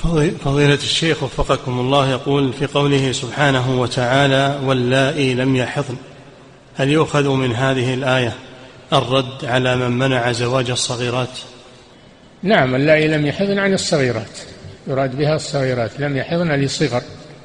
فضيلة الشيخ وفقكم الله، يقول في قوله سبحانه وتعالى واللائي لم يحضن، هل يؤخذ من هذه الآية الرد على من منع زواج الصغيرات؟ نعم، اللائي لم يحضن عن الصغيرات، يراد بها الصغيرات، لم يحضن لصغر،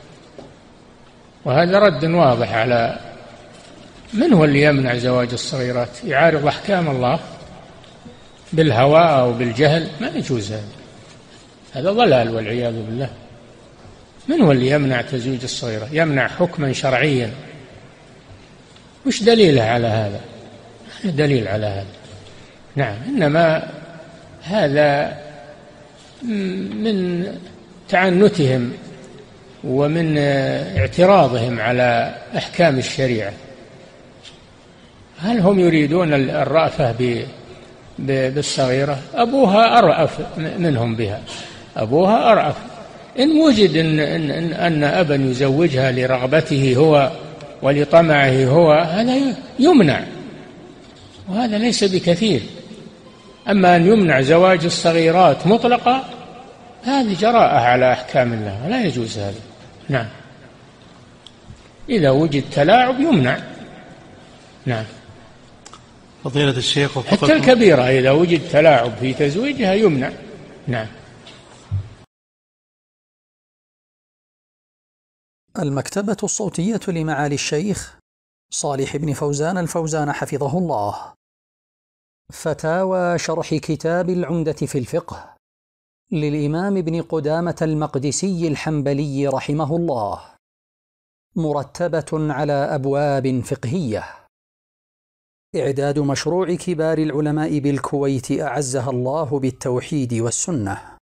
وهذا رد واضح على من هو اللي يمنع زواج الصغيرات، يعارض أحكام الله بالهوى أو بالجهل، ما يجوز هذا ضلال والعياذ بالله. من هو اللي يمنع تزويج الصغيرة؟ يمنع حكما شرعيا، وش دليله على هذا؟ دليل على هذا؟ نعم، إنما هذا من تعنتهم ومن اعتراضهم على أحكام الشريعة. هل هم يريدون الرأفة بالصغيرة؟ أبوها أرأف منهم بها، أبوها أرأف. إن وجد أن أبا يزوجها لرغبته هو ولطمعه هو، هذا يمنع، وهذا ليس بكثير. أما أن يمنع زواج الصغيرات مطلقا، هذه جراءة على أحكام الله، لا يجوز هذا. نعم، إذا وجد تلاعب يمنع. نعم. فضيلة الشيخ حتى الكبيرة إذا وجد تلاعب في تزويجها يمنع. نعم. المكتبة الصوتية لمعالي الشيخ صالح بن فوزان الفوزان حفظه الله. فتاوى شرح كتاب العمدة في الفقه للإمام ابن قدامة المقدسي الحنبلي رحمه الله، مرتبة على أبواب فقهية. إعداد مشروع كبار العلماء بالكويت أعزها الله بالتوحيد والسنة.